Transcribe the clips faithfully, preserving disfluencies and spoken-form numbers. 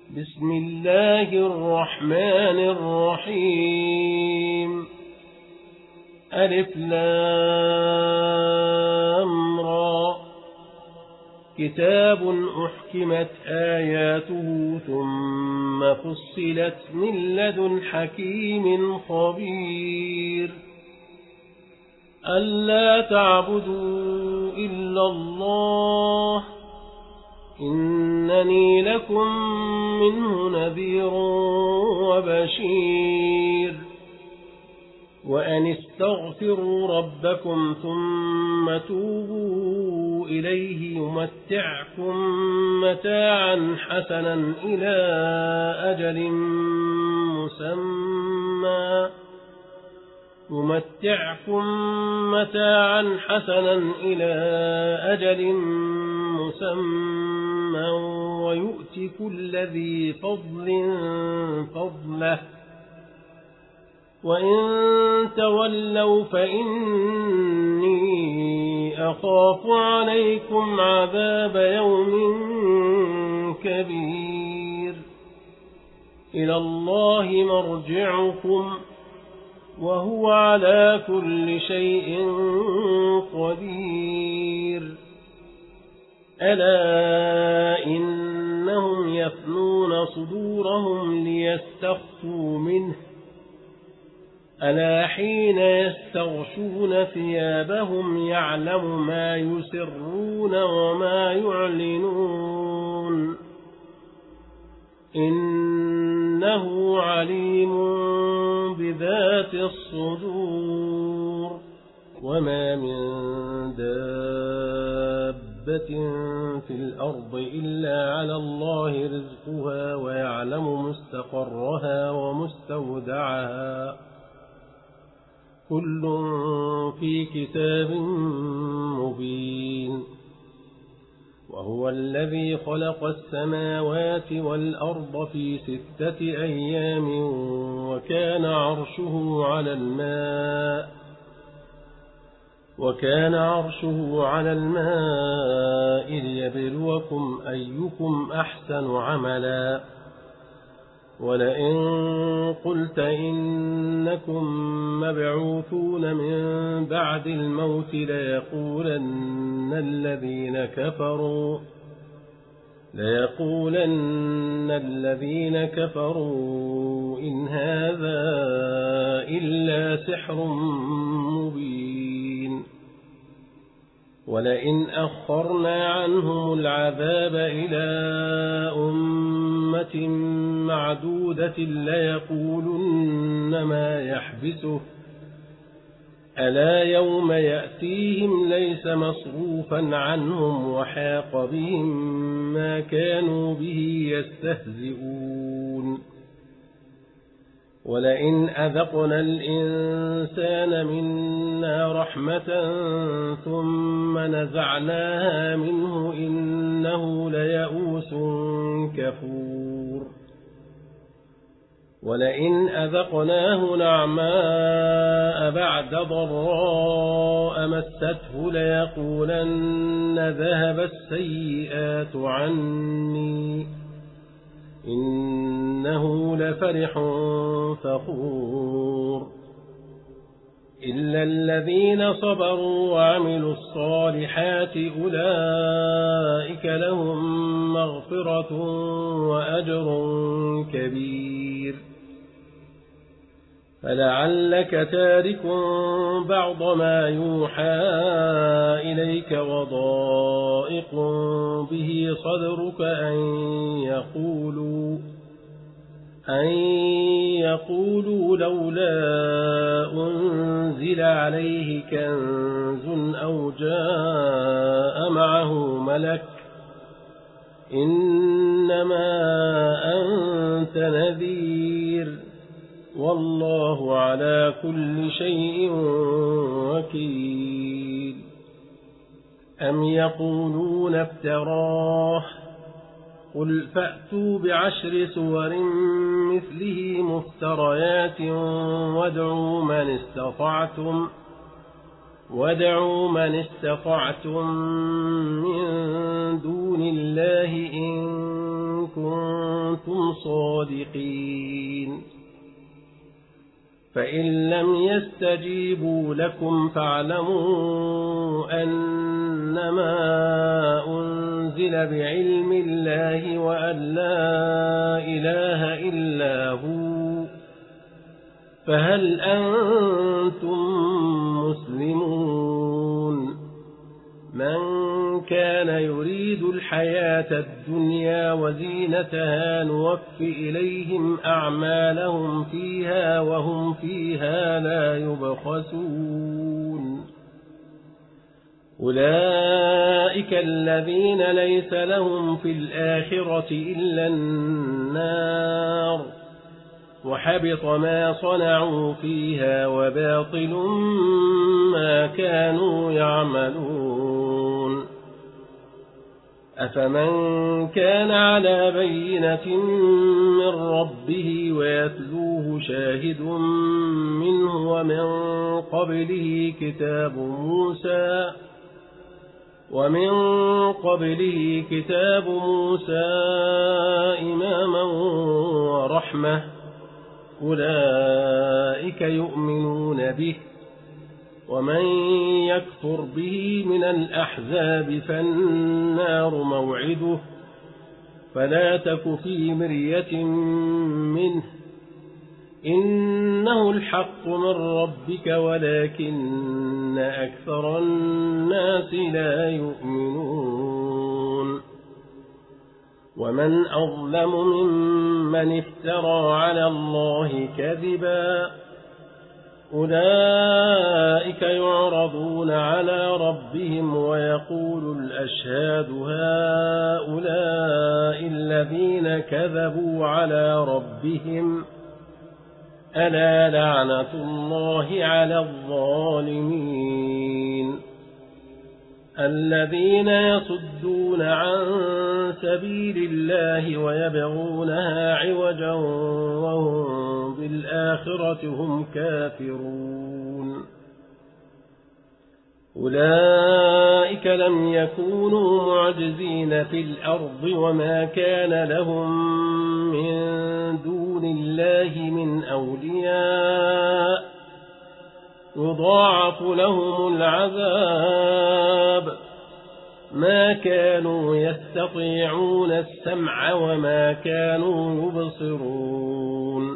بسم الله الرحمن الرحيم ألف لام را كتاب أحكمت آياته ثم فصلت من لدن حكيم خبير ألا تعبدوا إلا الله إنني لكم منه نذير وبشير وأن استغفروا ربكم ثم توبوا إليه يمتعكم متاعا حسنا إلى أجل مسمى يمتعكم متاعا حسنا إلى أجل مسمى ويؤتي كل ذي فضل فضله وإن تولوا فإني أخاف عليكم عذاب يوم كبير إلى الله مرجعكم وهو على كل شيء قدير ألا إنهم يثنون صدورهم ليستخفوا منه ألا حين يستغشون ثيابهم يعلم ما يسرون وما يعلنون إنه عليم بذات الصدور وما من دابة في الأرض إلا على الله رزقها ويعلم مستقرها ومستودعها كل في كتاب مبين وهو الذي خلق السماوات والأرض في ستة أيام وكان عرشه على الماء وكان عرشه على الماء ليبلوكم أيكم أحسن عملا ولئن قلت إنكم مبعوثون من بعد الموت ليقولن الذين كفروا ليقولن الذين كفروا إن هذا إلا سحر مبين ولئن أخرنا عنهم العذاب إلى أمة معدودة ليقولن ما يحبسه ألا يوم يأتيهم ليس مصروفا عنهم وحاق بهم ما كانوا به يستهزئون ولئن أذقنا الإنسان منا رحمة ثم نزعناها منه إنه ليئوس كفور ولئن أذقناه نعماء بعد ضراء مسته ليقولن ذهب السيئات عني إنه لفرح فخور إلا الذين صبروا وعملوا الصالحات أولئك لهم مغفرة وأجر كبير فلعلك تارك بعض ما يوحى إليك وضائق به صدرك أن يقولوا أن يقولوا لولا أنزل عليه كنز أو جاء معه ملك إنما أنت نذير والله على كل شيء وكيل أم يقولون افتراه قل فأتوا بعشر سور مثله مفتريات وادعوا من استطعتم وادعوا من استطعتم من دون الله إن كنتم صادقين فإن لم يستجيبوا لكم فاعلموا أنما أنزل بعلم الله وأن لا إله إلا هو فهل أنتم مسلمون من كان يريد الحياة الدنيا وزينتها نوف إليهم أعمالهم فيها وهم فيها لا يبخسون أولئك الذين ليس لهم في الآخرة إلا النار وحبط ما صنعوا فيها وباطل ما كانوا يعملون أفمن كان على بينة من ربه ويتلوه شاهد منه ومن قبله كتاب موسى ومن قبله كتاب موسى إماما ورحمة أولئك يؤمنون به ومن يكفر به من الأحزاب فالنار موعده فلا تك في مرية منه إنه الحق من ربك ولكن أكثر الناس لا يؤمنون ومن أظلم ممن افترى على الله كذبا أولئك يعرضون على ربهم ويقول الأشهاد هؤلاء الذين كذبوا على ربهم ألا لعنة الله على الظالمين الذين يصدون عن سبيل الله ويبغونها عوجا وهم بالآخرة هم كافرون أولئك لم يكونوا معجزين في الأرض وما كان لهم من دون الله من أولياء يضاعف لهم العذاب ما كانوا يستطيعون السمع وما كانوا يبصرون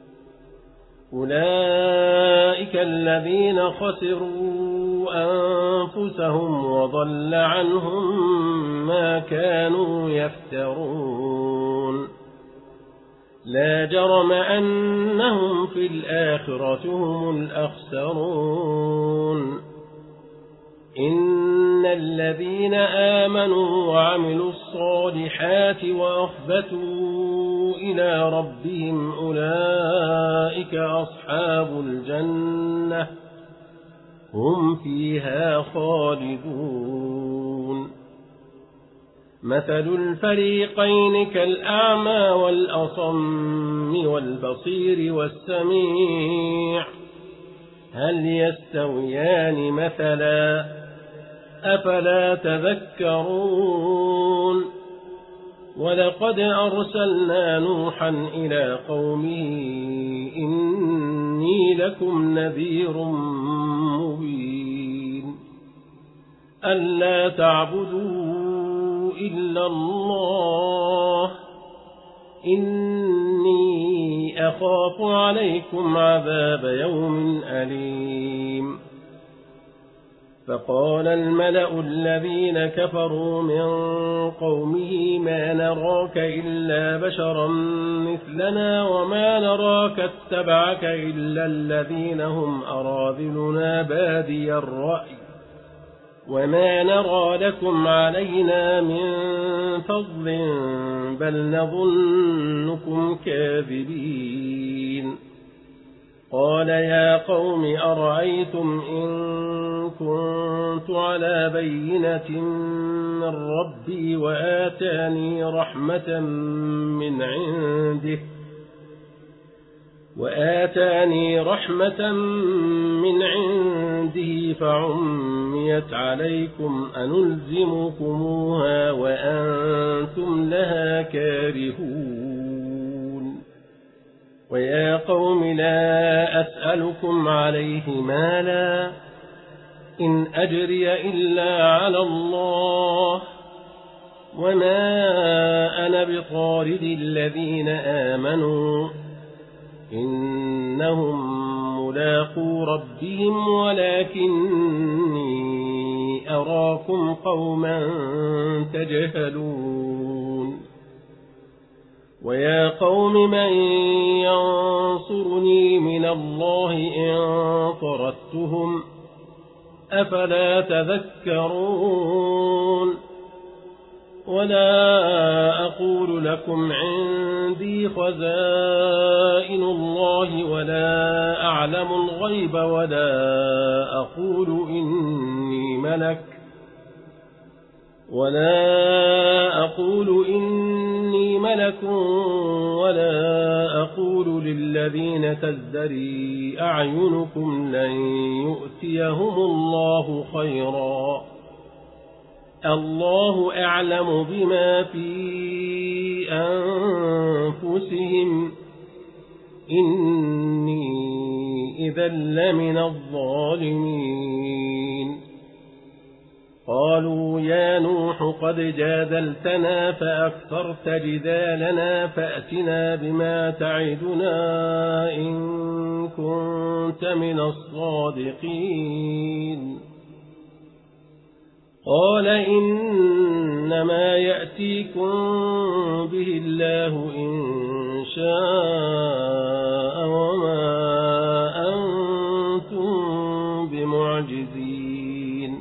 أولئك الذين خسروا أنفسهم وضل عنهم ما كانوا يفترون لا جرم أنهم في الآخرة هم الأخسرون إن الذين آمنوا وعملوا الصالحات وأخبتوا إلى ربهم أولئك أصحاب الجنة هم فيها خالدون مثل الفريقين كالأعمى والأصم والبصير والسميع هل يستويان مثلا أفلا تذكرون ولقد أرسلنا نوحا إلى قومه إني لكم نذير مبين ألا تعبدوا إلا الله إني أخاف عليكم عذاب يوم أليم فقال الملأ الذين كفروا من قومه ما نراك إلا بشرا مثلنا وما نراك اتبعك إلا الذين هم أراذلنا بادي الرأي وما نرى لكم علينا من فضل بل نظنكم كاذبين قال يا قوم أرأيتم إن كنت على بينة من ربي وآتاني رحمة من عنده وآتاني رحمة من عنده فعميت عليكم أنلزمكموها وأنتم لها كارهون ويا قوم لا أسألكم عليه مالا إن أجري إلا على الله وما أنا بطارد الذين آمنوا إنهم ملاقو ربهم ولكني أراكم قوما تجهلون ويا قوم من ينصرني من الله إن طردتهم أفلا تذكرون ولا أقول لكم عندي خزائن الله ولا أعلم الغيب ولا أقول إني ملك ولا أقول إني ملك ولا أقول للذين تزدري أعينكم لن يؤتيهم الله خيرا الله أعلم بما في أنفسهم إني إذا لمن الظالمين قالوا يا نوح قد جادلتنا فأكثرت جدالنا فأتنا بما تعدنا إن كنت من الصادقين قال إنما يأتيكم به الله إن شاء وما أنتم بمعجزين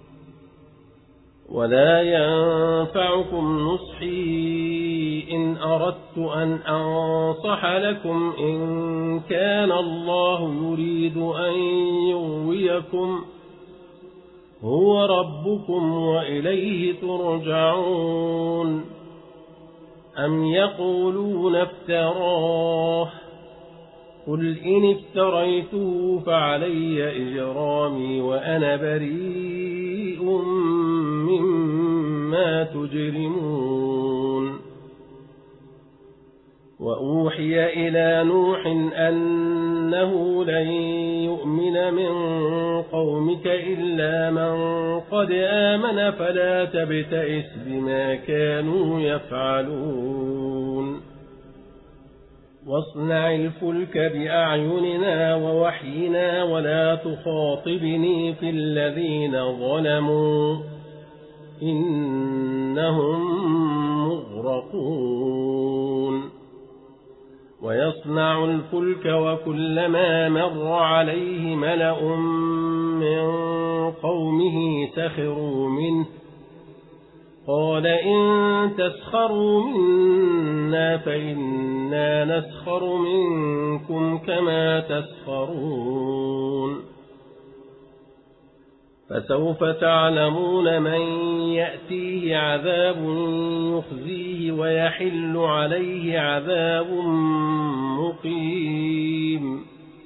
ولا ينفعكم نصحي إن أردت أن أنصح لكم إن كان الله يريد أن يغويكم هو ربكم وإليه ترجعون أم يقولون افتراه قل إن افتريته فعلي إجرامي وأنا بريء مما تجرمون وأوحي إلى نوح أنه لن يؤمن من قومك إلا من قد آمن فلا تبتئس بما كانوا يفعلون واصنع الفلك بأعيننا ووحينا ولا تخاطبني في الذين ظلموا إنهم مغرقون ويصنع الفلك وكلما مر عليه ملأ من قومه سخروا منه قال إن تسخروا منا فإنا نسخر منكم كما تسخرون فسوف تعلمون من يأتيه عذاب يخزيه ويحل عليه عذاب مقيم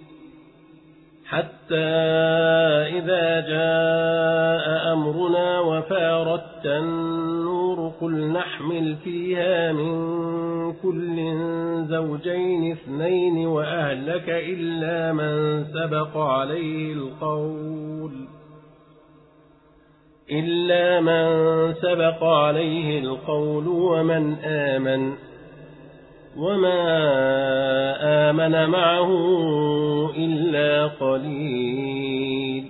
حتى إذا جاء أمرنا وفارت النور قل نحمل فيها من كل زوجين اثنين وأهلك إلا من سبق عليه القول إلا من سبق عليه القول ومن آمن وما آمن معه إلا قليل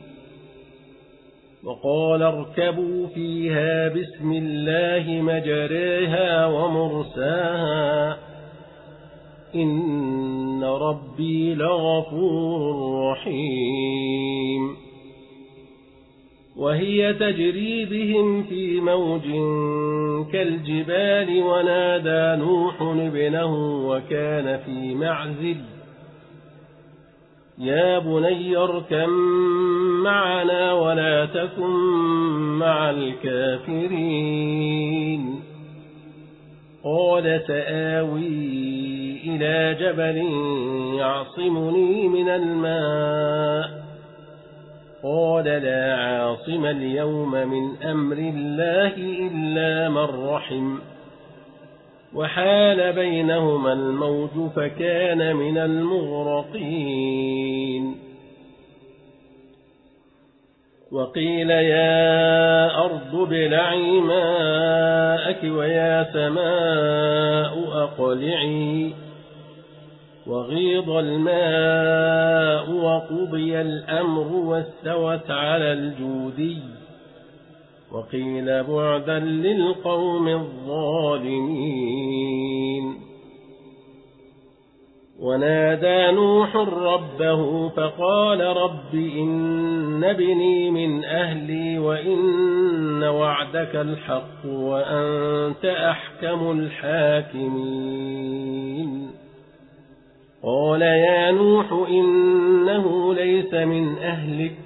وقال اركبوا فيها بسم الله مجريها ومرساها إن ربي لغفور رحيم وهي تجري بهم في موج كالجبال ونادى نوح ابنه وكان في معزل يا بني اركب معنا ولا تكن مع الكافرين قال سآوي إلى جبل يعصمني من الماء قال لا عاصم اليوم من أمر الله إلا من رحم وحال بينهما الموج فكان من المغرقين وقيل يا أرض ابلعي ماءك ويا سماء أقلعي وغيض الماء وقضي الأمر واستوت على الجودي وقيل بعدا للقوم الظالمين ونادى نوح ربه فقال رب إن ابني من أهلي وإن وعدك الحق وأنت أحكم الحاكمين قال يا نوح إنه ليس من أهلك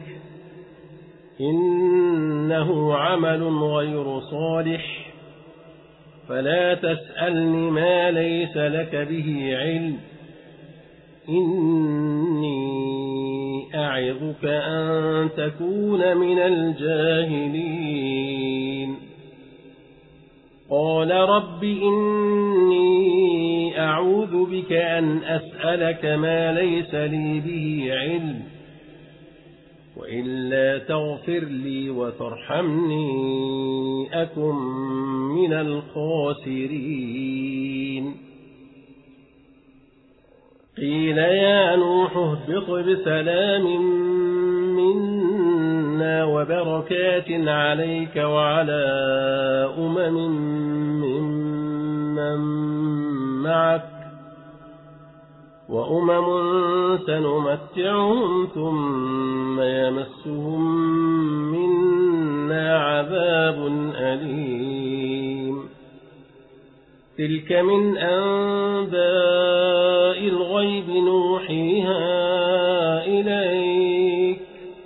إنه عمل غير صالح فلا تسألني ما ليس لك به علم إني أعظك أن تكون من الجاهلين قال رب إني أعوذ بك أن أسألك ما ليس لي به علم وإلا تغفر لي وترحمني أكن من الخاسرين قيل يا نوح اهبط بسلام منا وبركات عليك وعلى أمم ممن معك وأمم سنمتعهم ثم يمسهم منا عذاب أليم تلك من أنباء الغيب نوحيها إليك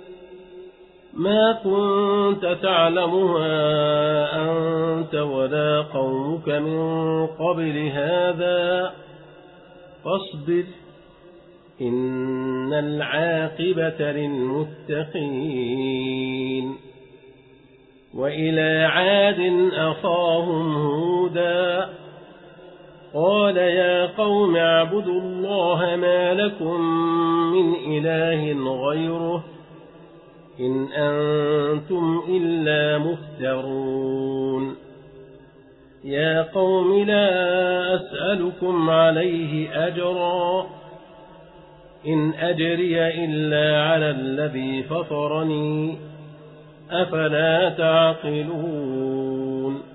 ما كنت تعلمها أنت ولا قومك من قبل هذا فاصبر إن العاقبة للمتقين وإلى عاد أخاهم هودا قال يا قوم اعبدوا الله ما لكم من إله غيره إن أنتم إلا مفترون يا قوم لا أسألكم عليه أجرا إن أجري إلا على الذي فطرني أفلا تعقلون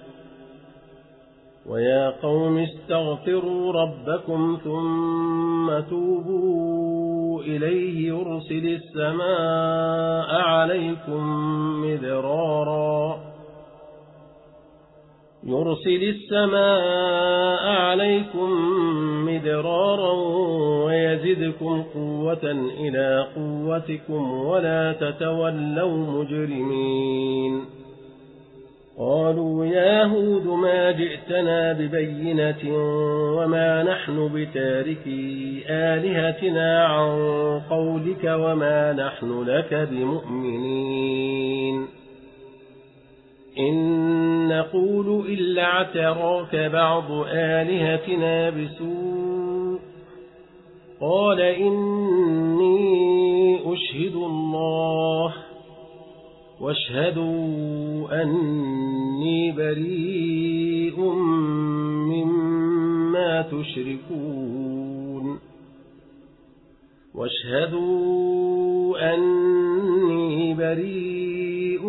ويا قوم استغفروا ربكم ثم توبوا إليه يرسل السماء عليكم مدرارا يرسل السماء عليكم مدرارا ويزدكم قوة إلى قوتكم ولا تتولوا مجرمين قالوا يا هود ما جئتنا ببينة وما نحن بتاركي آلهتنا عن قولك وما نحن لك بمؤمنين إن نقول إلا اعتراك بعض آلهتنا بسوء قال إني أشهد الله واشهدوا أني بريء مما تشركون واشهدوا أني بريء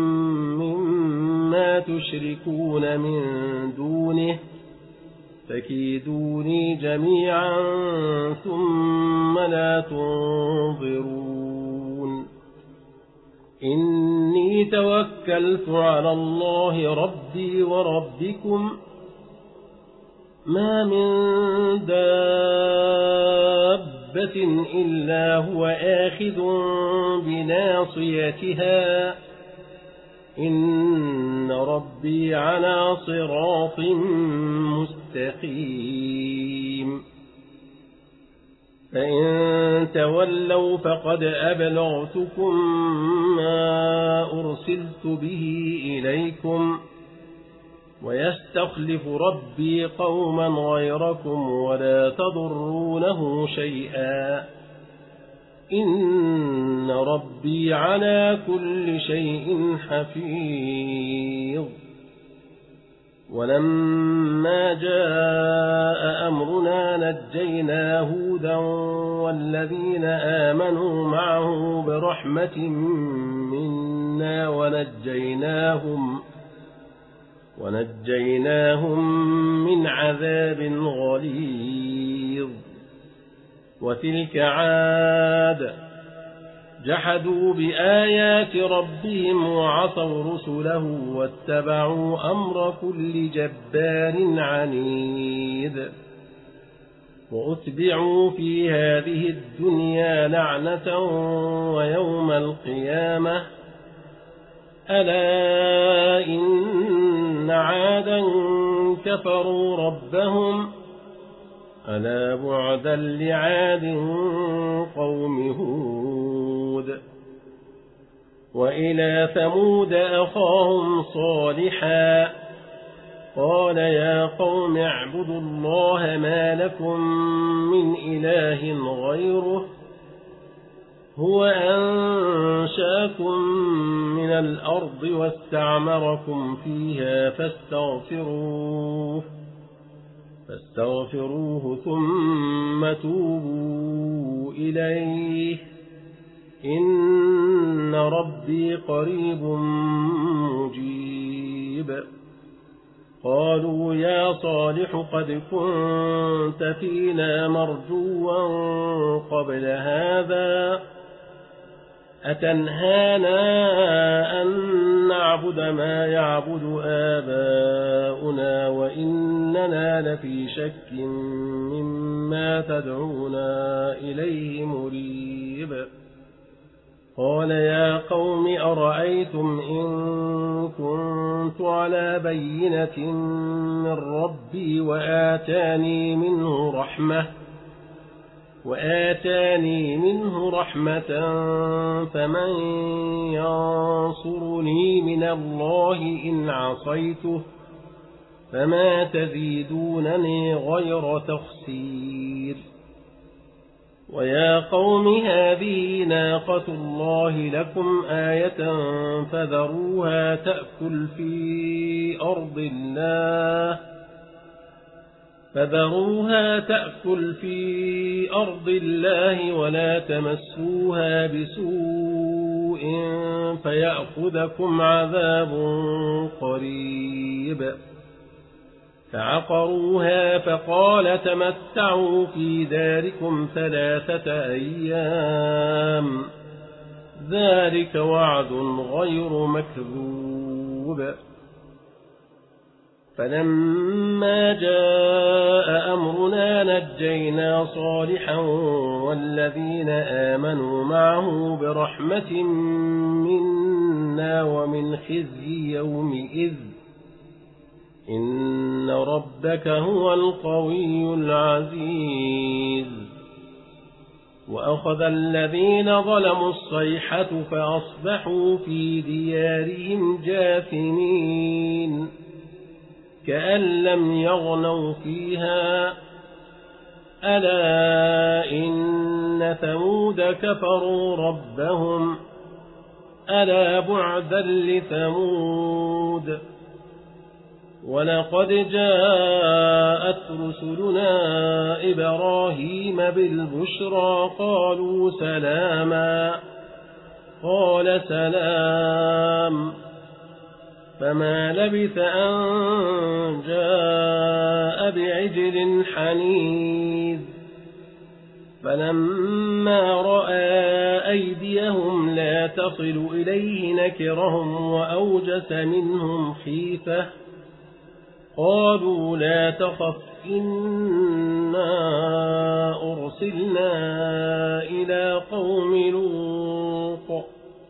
مما تشركون من دونه فكيدوني جميعا ثم لا تنظرون إني توكلت على الله ربي وربكم ما من دابة إلا هو آخذ بناصيتها إن ربي على صراط مستقيم فإن تولوا فقد أبلغتكم ما أرسلت به إليكم ويستخلف ربي قوما غيركم ولا تضرونه شيئا إن ربي على كل شيء حفيظ. ولما جاء أمرنا نجينا هودا والذين آمنوا معه برحمة منا ونجيناهم ونجيناهم من عذاب غليظ. وتلك عاد جحدوا بآيات ربهم وعصوا رسله واتبعوا أمر كل جبار عنيد. وأتبعوا في هذه الدنيا لعنة ويوم القيامة ألا إن عادا كفروا ربهم ألا بعدا لعاد قوم هود. وإلى ثمود أخاهم صالحا قال يا قوم اعبدوا الله ما لكم من إله غيره هو أنشاكم من الأرض واستعمركم فيها فاستغفروه فاستغفروه ثم توبوا إليه إن ربي قريب مجيب. قالوا يا صالح قد كنت فينا مرجوا قبل هذا أتنهانا أن نعبد ما يعبد آباؤنا وإننا لفي شك مما تدعونا إليه مريب. قال يا قوم أرأيتم إن كنت على بينة من ربي وآتاني منه رحمة وآتاني منه رحمة فمن ينصرني من الله إن عصيته فما تزيدونني غير تخسير. ويا قوم هذه ناقة الله لكم آية فذروها تأكل في أرض الله فذروها تأكل في أرض الله ولا تمسوها بسوء فيأخذكم عذاب قريب. فعقروها فقال تمتعوا في داركم ثلاثة أيام ذلك وعد غير مكذوب. فلما جاء أمرنا نجينا صالحا والذين آمنوا معه برحمة منا ومن خزي يومئذ إن ربك هو القوي العزيز. وأخذ الذين ظلموا الصيحة فأصبحوا في ديارهم جاثمين كأن لم يغنوا فيها ألا إن ثمود كفروا ربهم ألا بعدا لثمود. ولقد جاءت رسلنا إبراهيم بالبشرى قالوا سلاما قال سلام فما لبث أن جاء بعجل حنيذ. فلما رأى أيديهم لا تصل إليه نكرهم وأوجس منهم خيفة قالوا لا تخف إنا أرسلنا إلى قوم لوط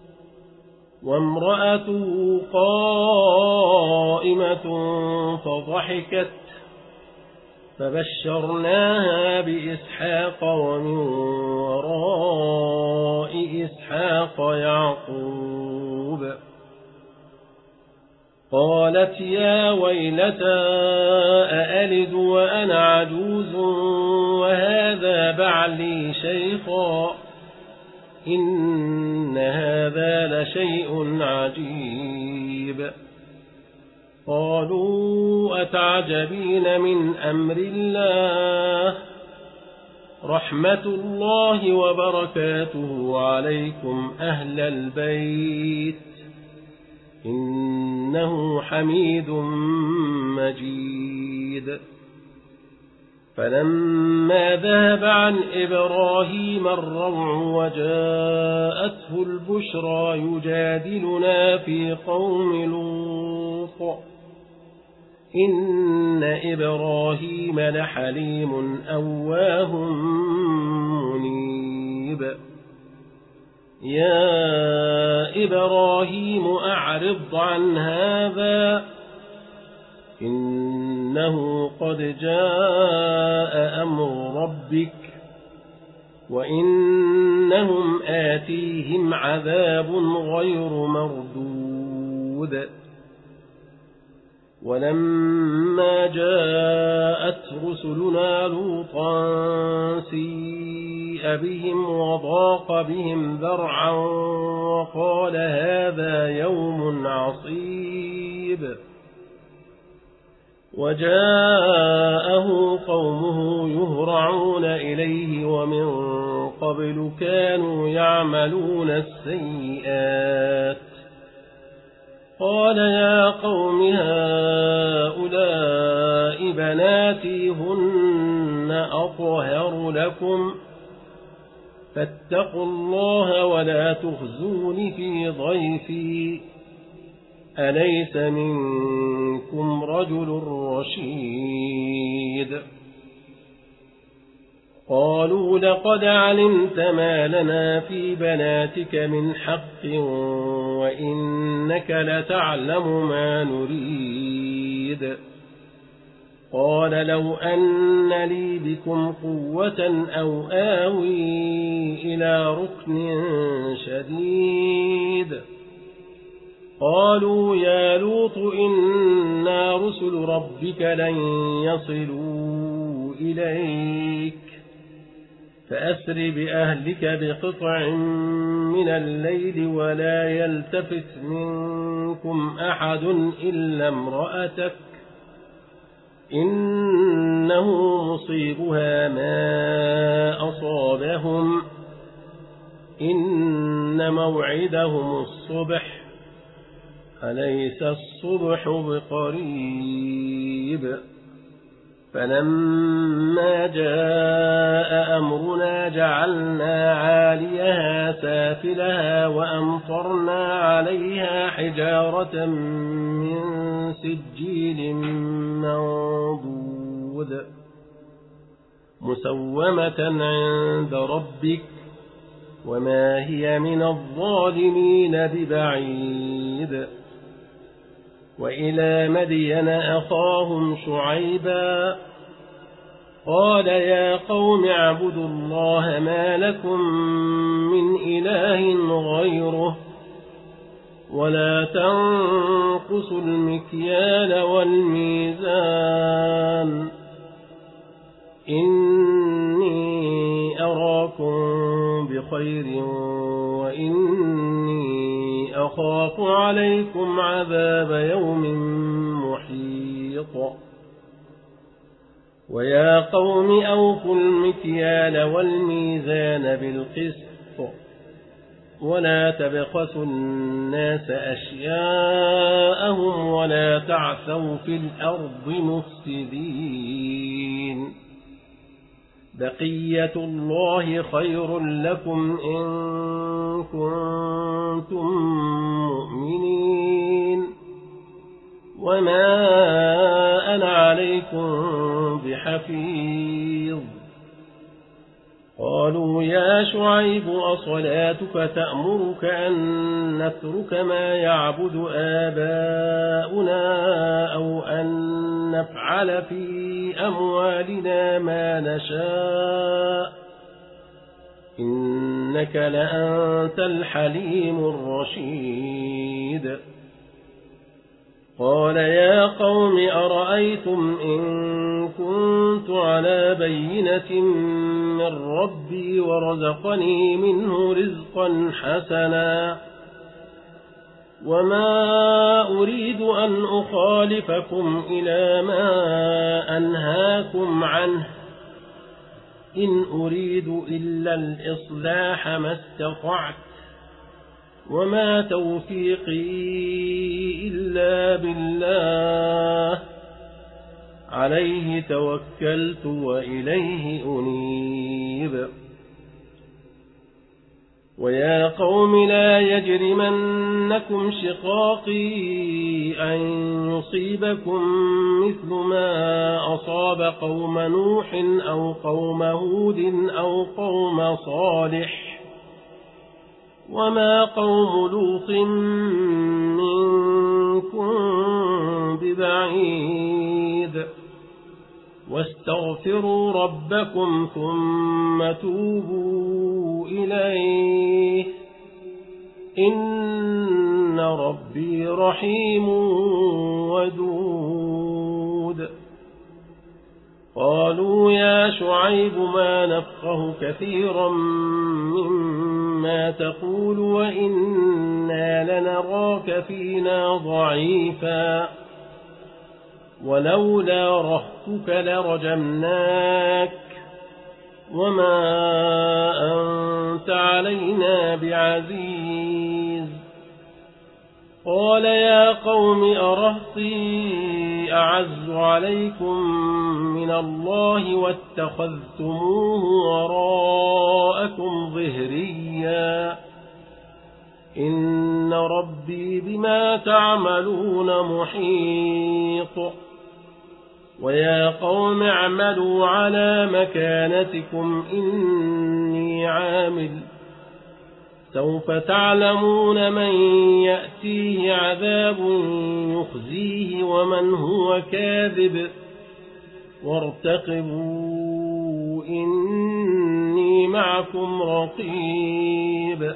وامرأته قائمة فضحكت فبشرناها بإسحاق ومن وراء إسحاق يعقوب. قالت يا ويلتى أألد وأنا عجوز وهذا بعلي شيخا إن هذا لشيء عجيب. قالوا أتعجبين من أمر الله رحمة الله وبركاته عليكم أهل البيت إنه حميد مجيد. فلما ذهب عن إبراهيم الروع وجاءته البشرى يجادلنا في قوم لوط إن إبراهيم لحليم أواه منيب. يا إبراهيم أعرض عن هذا إنه قد جاء أمر ربك وإنهم آتيهم عذاب غير مردود. ولما جاءت رسلنا لوطا سيء بهم وضاق بهم ذرعا وقال هذا يوم عصيب. وجاءه قومه يهرعون إليه ومن قبل كانوا يعملون السيئات. قال يا قوم هؤلاء بناتي هن أطهر لكم فاتقوا الله ولا تخزون في ضيفي أليس منكم رجل رشيد. قالوا لقد علمت ما لنا في بناتك من حق وإنك لتعلم ما نريد. قال لو أن لي بكم قوة أو آوي إلى ركن شديد. قالوا يا لوط إنا رسل ربك لن يصلوا إليك فأسر بأهلك بقطع من الليل ولا يلتفت منكم أحد إلا امرأتك إنه مصيبها ما أصابهم إن موعدهم الصبح أليس الصبح بقريب. فلما جاء أمرنا جعلنا عاليها سافلها وأمطرنا عليها حجارة من سجيل منضود مسومة عند ربك وما هي من الظالمين ببعيد. وإلى مدين أخاهم شعيبا قال يا قوم اعبدوا الله ما لكم من إله غيره ولا تنقصوا المكيال والميزان إني أراكم بخير وإني أخاف عليكم عذاب يوم محيط. ويا قوم أوفوا المكيال والميزان بالقسط ولا تبخسوا الناس أشياءهم ولا تعثوا في الأرض مفسدين. بقية الله خير لكم إن كنتم مؤمنين وما أنا عليكم بحفيظ. قال قالوا يا شعيب أصلاتك تأمرك أن نترك ما يعبد آباؤنا أو أن نفعل في أموالنا ما نشاء إنك لأنت الحليم الرشيد قال يا قوم أرأيتم إن كنت على بينة من ربي ورزقني منه رزقا حسنا وما أريد أن أخالفكم إلى ما أنهاكم عنه إن أريد إلا الإصلاح ما استطعت وما توفيقي إلا بالله عليه توكلت وإليه أنيب ويا قوم لا يجرمنكم شقاقي أن يصيبكم مثل ما أصاب قوم نوح أو قوم هود أو قوم صالح وما قوم لوط منكم ببعيد واستغفروا ربكم ثم توبوا إليه إن ربي رحيم ودود قالوا يا شعيب ما نفقه كثيرا مما تقول وإنا لنراك فينا ضعيفا ولولا رهتك لرجمناك وما أنت علينا بعزيز قال يا قوم أرهطي أعز عليكم من الله واتخذتموه وراءكم ظهريا إن ربي بما تعملون محيط ويا قوم اعملوا على مكانتكم إني عامل سوف تعلمون من يأتيه عذاب يخزيه ومن هو كاذب وارتقبوا إني معكم رقيب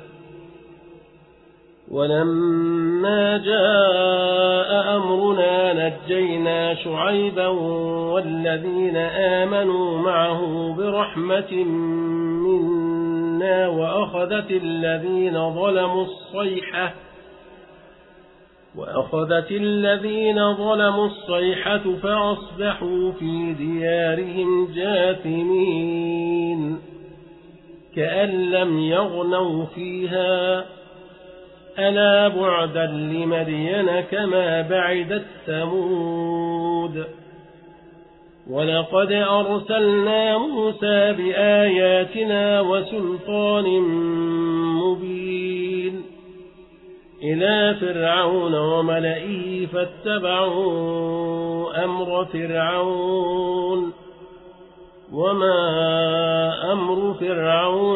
ولما جاء أمرنا نجينا شعيبا والذين آمنوا معه برحمة منا وأخذت الذين ظلموا الصيحة وأخذت الذين ظلموا الصيحة فأصبحوا في ديارهم جاثمين كأن لم يغنوا فيها ألا بعدا لمدين كما بعدت ثمود ولقد أرسلنا موسى بآياتنا وسلطان مبين إلى فرعون وملئه فاتبعوا أمر فرعون وما أمر فرعون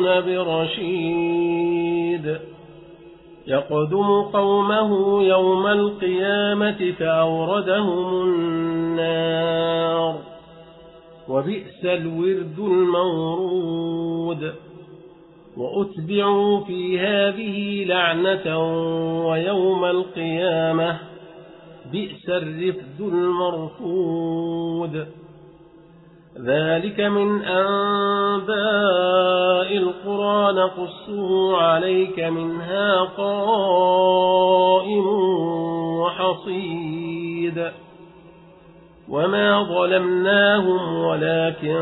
برشيد يقدم قومه يوم القيامة فأوردهم النار وبئس الورد المورود وأتبعوا في هذه لعنة ويوم القيامة بئس الرفد المرفود ذلك من أنباء القرى نقصه عليك منها قائم وحصيد وما ظلمناهم ولكن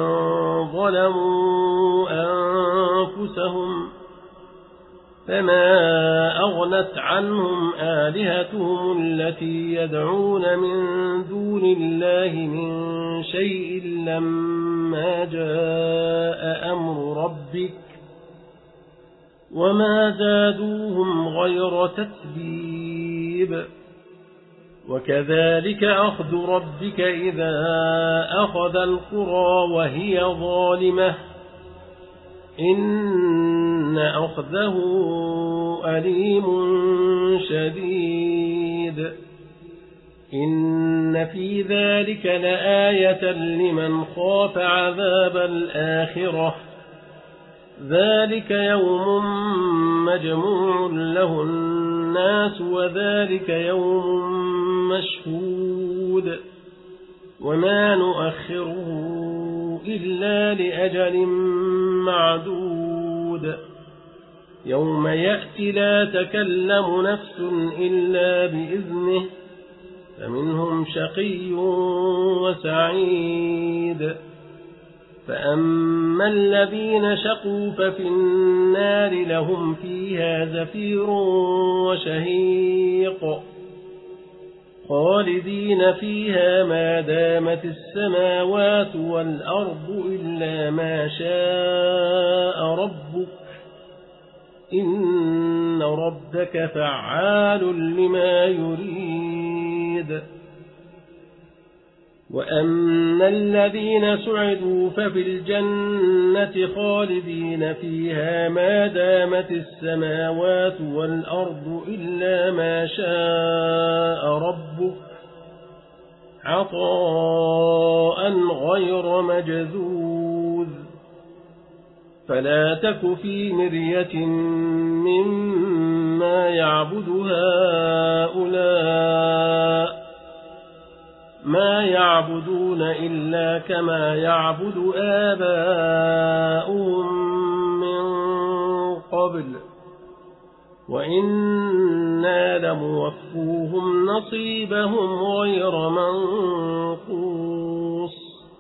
ظلموا أنفسهم فما أغنت عنهم آلهتهم التي يدعون من دون الله من شيء لما جاء أمر ربك وما زادوهم غير تتبيب وكذلك أخذ ربك إذا أخذ القرى وهي ظالمة إن أخذه أليم شديد إن في ذلك لآية لمن خاف عذاب الآخرة ذلك يوم مجموع له الناس وذلك يوم مشهود وما نؤخره إلا لأجل معدود يوم يأتي لا تكلم نفس إلا بإذنه فمنهم شقي وسعيد فأما الذين شقوا ففي النار لهم فيها زفير وشهيق خالدين فيها ما دامت السماوات والأرض إلا ما شاء ربك إن ربك فعال لما يريد وأما الذين سعدوا ففي الجنة خالدين فيها ما دامت السماوات والأرض إلا ما شاء ربك عطاء غير مجذوذ فلا تك في مرية مما يعبد هؤلاء ما يعبدون إلا كما يعبد آباؤهم من قبل وإنا لموفوهم نصيبهم غير منقوص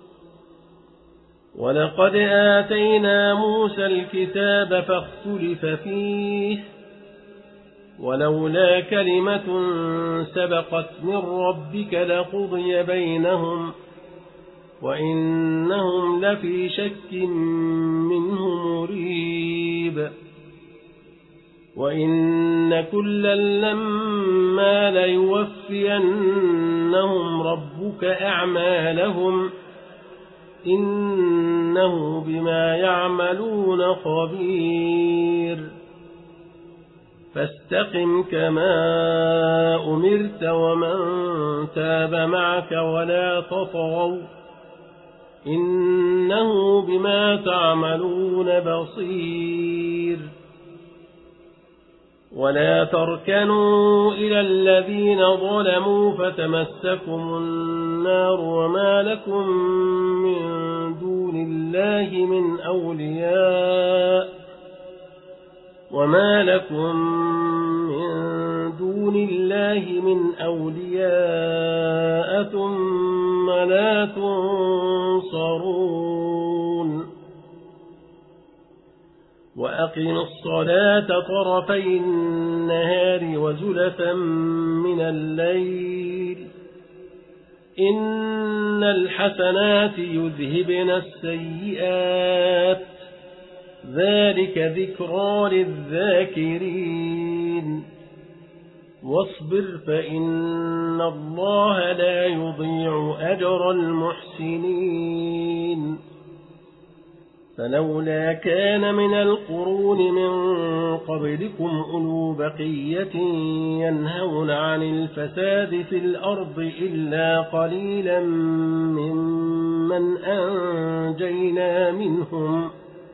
ولقد آتينا موسى الكتاب فاختلف فيه ولولا كلمة سبقت من ربك لقضي بينهم وإنهم لفي شك منه مريب وإن كلا لما ليوفينهم ربك أعمالهم إنه بما يعملون خبير فاستقم كما أمرت ومن تاب معك ولا تطغوا إنه بما تعملون بصير ولا تركنوا إلى الذين ظلموا فتمسكم النار وما لكم من دون الله من أولياء وما لكم من دون الله من أولياء ثم لا تنصرون وأقم الصلاة طرفي النهار وزلفا من الليل إن الحسنات يذهبن السيئات ذلك ذكرى للذاكرين واصبر فإن الله لا يضيع أجر المحسنين فلولا كان من القرون من قبلكم أولو بقية ينهون عن الفساد في الأرض إلا قليلا ممن أنجينا منهم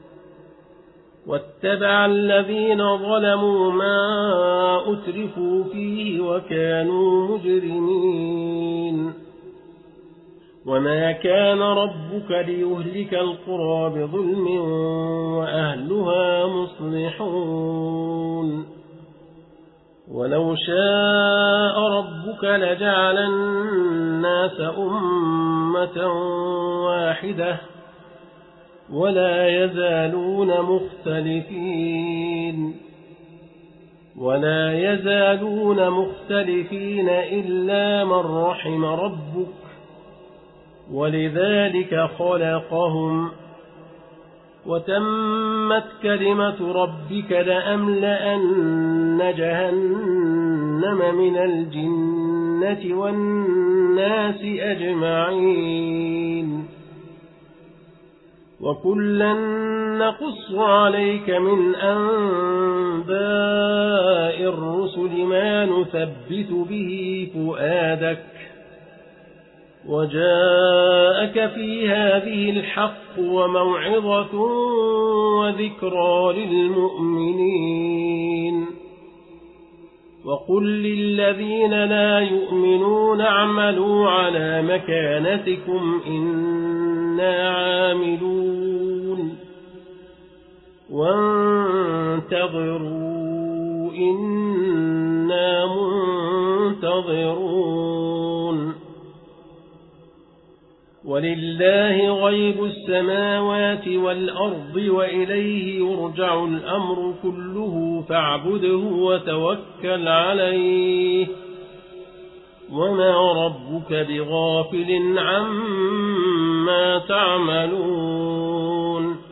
واتبع الذين ظلموا ما أترفوا فيه وكانوا مجرمين وما كان ربك ليهلك القرى بظلم وأهلها مصلحون ولو شاء ربك لجعل الناس أمة واحدة ولا يزالون مختلفين ولا يزالون مختلفين إلا من رحم ربك ولذلك خلقهم وتمت كلمة ربك لأملأن جهنم من الجنة والناس أجمعين وكلا نقص عليك من أنباء الرسل ما نثبت به فؤادك وجاءك في هذه الحق وموعظة وذكرى للمؤمنين وقل للذين لا يؤمنون اعملوا على مكانتكم إنا عاملون وانتظروا إنا منتظرون ولله غيب السماوات والأرض وإليه يرجع الأمر كله فاعبده وتوكل عليه وما ربك بغافل عما تعملون